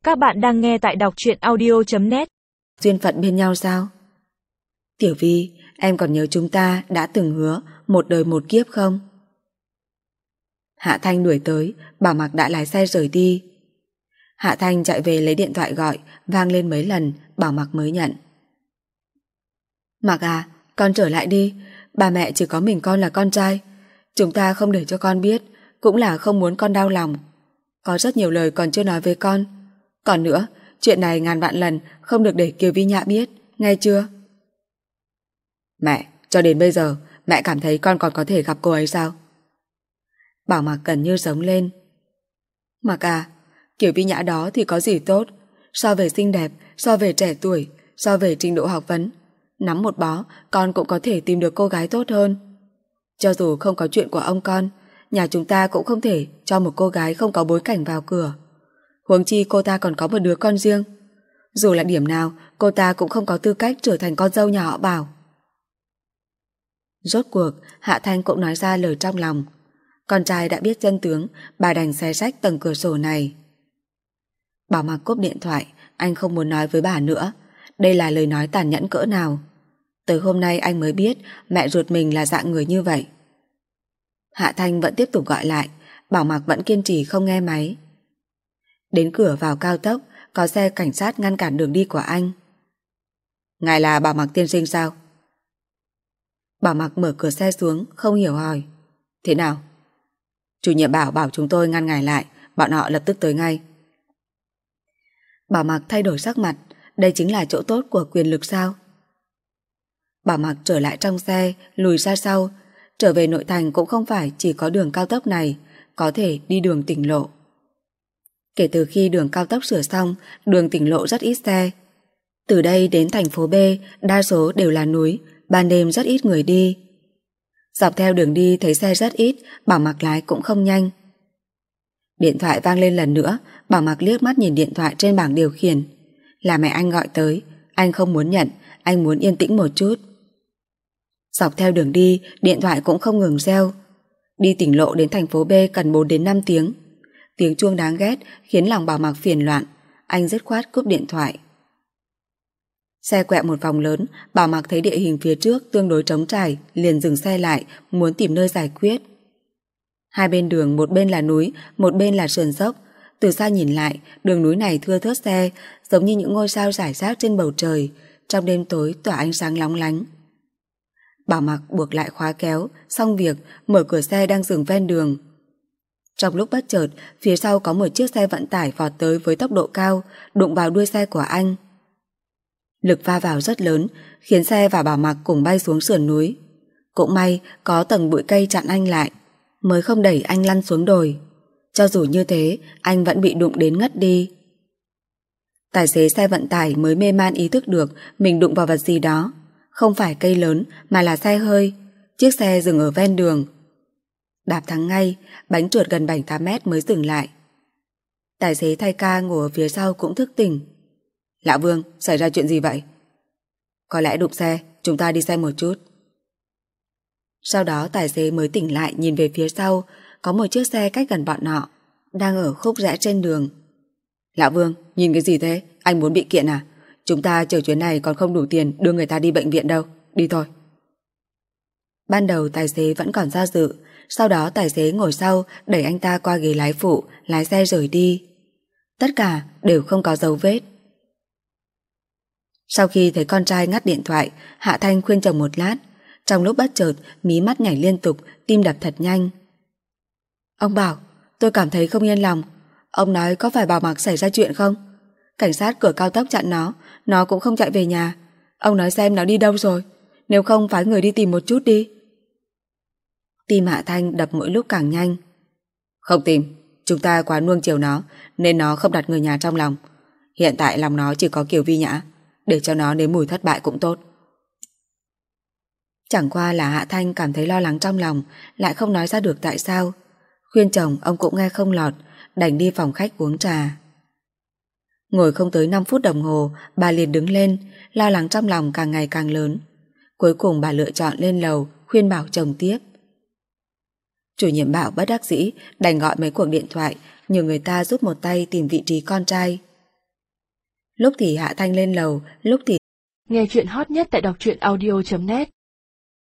Các bạn đang nghe tại đọc truyện audio.net. Duyên phận bên nhau sao? Tiểu Vi, em còn nhớ chúng ta đã từng hứa một đời một kiếp không? Hạ Thanh đuổi tới, Bảo Mặc đã lái xe rời đi. Hạ Thanh chạy về lấy điện thoại gọi, vang lên mấy lần, Bảo Mặc mới nhận. Mặc à, con trở lại đi, ba mẹ chỉ có mình con là con trai. Chúng ta không để cho con biết, cũng là không muốn con đau lòng. Có rất nhiều lời còn chưa nói với con. Còn nữa, chuyện này ngàn vạn lần không được để Kiều Vi Nhã biết, nghe chưa? Mẹ, cho đến bây giờ, mẹ cảm thấy con còn có thể gặp cô ấy sao? Bảo Mặc gần như giống lên. Mặc à, Kiều Vi Nhã đó thì có gì tốt? So về xinh đẹp, so về trẻ tuổi, so về trình độ học vấn, nắm một bó, con cũng có thể tìm được cô gái tốt hơn. Cho dù không có chuyện của ông con, nhà chúng ta cũng không thể cho một cô gái không có bối cảnh vào cửa. Huống chi cô ta còn có một đứa con riêng. Dù là điểm nào, cô ta cũng không có tư cách trở thành con dâu nhà họ Bảo. Rốt cuộc, Hạ Thanh cũng nói ra lời trong lòng. Con trai đã biết chân tướng, bà đành xé rách tầng cửa sổ này. Bảo Mặc cúp điện thoại, anh không muốn nói với bà nữa. Đây là lời nói tàn nhẫn cỡ nào. Tới hôm nay anh mới biết mẹ ruột mình là dạng người như vậy. Hạ Thanh vẫn tiếp tục gọi lại, Bảo Mặc vẫn kiên trì không nghe máy. Đến cửa vào cao tốc, có xe cảnh sát ngăn cản đường đi của anh. Ngài là Bảo Mặc tiên sinh sao? Bảo Mặc mở cửa xe xuống, không hiểu hỏi. Thế nào? Chủ nhiệm bảo chúng tôi ngăn ngài lại, bọn họ lập tức tới ngay. Bảo Mặc thay đổi sắc mặt, đây chính là chỗ tốt của quyền lực sao? Bảo Mặc trở lại trong xe, lùi ra sau. Trở về nội thành cũng không phải chỉ có đường cao tốc này, có thể đi đường tỉnh lộ. Kể từ khi đường cao tốc sửa xong, đường tỉnh lộ rất ít xe. Từ đây đến thành phố B, đa số đều là núi, ban đêm rất ít người đi. Dọc theo đường đi thấy xe rất ít, Bảo Mặc lái cũng không nhanh. Điện thoại vang lên lần nữa, Bảo Mặc liếc mắt nhìn điện thoại trên bảng điều khiển. Là mẹ anh gọi tới, anh không muốn nhận, anh muốn yên tĩnh một chút. Dọc theo đường đi, điện thoại cũng không ngừng reo. Đi tỉnh lộ đến thành phố B cần 4 đến 5 tiếng. Tiếng chuông đáng ghét khiến lòng Bảo Mặc phiền loạn. Anh dứt khoát cúp điện thoại. Xe quẹo một vòng lớn, Bảo Mặc thấy địa hình phía trước tương đối trống trải, liền dừng xe lại, muốn tìm nơi giải quyết. Hai bên đường, một bên là núi, một bên là sườn dốc. Từ xa nhìn lại, đường núi này thưa thớt xe, giống như những ngôi sao rải rác trên bầu trời, trong đêm tối tỏa ánh sáng lóng lánh. Bảo Mặc buộc lại khóa kéo, xong việc, mở cửa xe đang dừng ven đường. Trong lúc bất chợt, phía sau có một chiếc xe vận tải vọt tới với tốc độ cao, đụng vào đuôi xe của anh. Lực va vào rất lớn, khiến xe và Bảo Mặc cùng bay xuống sườn núi. Cũng may có tầng bụi cây chặn anh lại, mới không đẩy anh lăn xuống đồi. Cho dù như thế, anh vẫn bị đụng đến ngất đi. Tài xế xe vận tải mới mê man ý thức được mình đụng vào vật gì đó. Không phải cây lớn mà là xe hơi. Chiếc xe dừng ở ven đường. Đạp thắng ngay, bánh trượt gần 7-8 mét mới dừng lại. Tài xế thay ca ngồi ở phía sau cũng thức tỉnh. Lão Vương, xảy ra chuyện gì vậy? Có lẽ đụng xe, chúng ta đi xem một chút. Sau đó tài xế mới tỉnh lại, nhìn về phía sau, có một chiếc xe cách gần bọn họ, đang ở khúc rẽ trên đường. Lão Vương, nhìn cái gì thế? Anh muốn bị kiện à? Chúng ta chở chuyến này còn không đủ tiền đưa người ta đi bệnh viện đâu. Đi thôi. Ban đầu tài xế vẫn còn do dự, sau đó tài xế ngồi sau đẩy anh ta qua ghế lái phụ, lái xe rời đi. Tất cả đều không có dấu vết. Sau khi thấy con trai ngắt điện thoại, Hạ Thanh khuyên chồng một lát. Trong lúc bất chợt, mí mắt nhảy liên tục, tim đập thật nhanh. Ông Bảo, tôi cảm thấy không yên lòng. Ông nói có phải Bảo Mặc xảy ra chuyện không? Cảnh sát cửa cao tốc chặn nó cũng không chạy về nhà. Ông nói xem nó đi đâu rồi. Nếu không phái người đi tìm một chút đi. Tim Hạ Thanh đập mỗi lúc càng nhanh. Không tìm, chúng ta quá nuông chiều nó, nên nó không đặt người nhà trong lòng. Hiện tại lòng nó chỉ có Kiều Vi Nhã, để cho nó nếm mùi thất bại cũng tốt. Chẳng qua là Hạ Thanh cảm thấy lo lắng trong lòng, lại không nói ra được tại sao. Khuyên chồng ông cũng nghe không lọt, đành đi phòng khách uống trà. Ngồi không tới 5 phút đồng hồ, bà liền đứng lên, lo lắng trong lòng càng ngày càng lớn. Cuối cùng bà lựa chọn lên lầu, khuyên bảo chồng tiếp. Chủ nhiệm Bảo bất đắc dĩ, đành gọi mấy cuộc điện thoại, nhờ người ta giúp một tay tìm vị trí con trai. Lúc thì Hạ Thanh lên lầu, lúc thì... Nghe chuyện hot nhất tại đọc truyện audio.net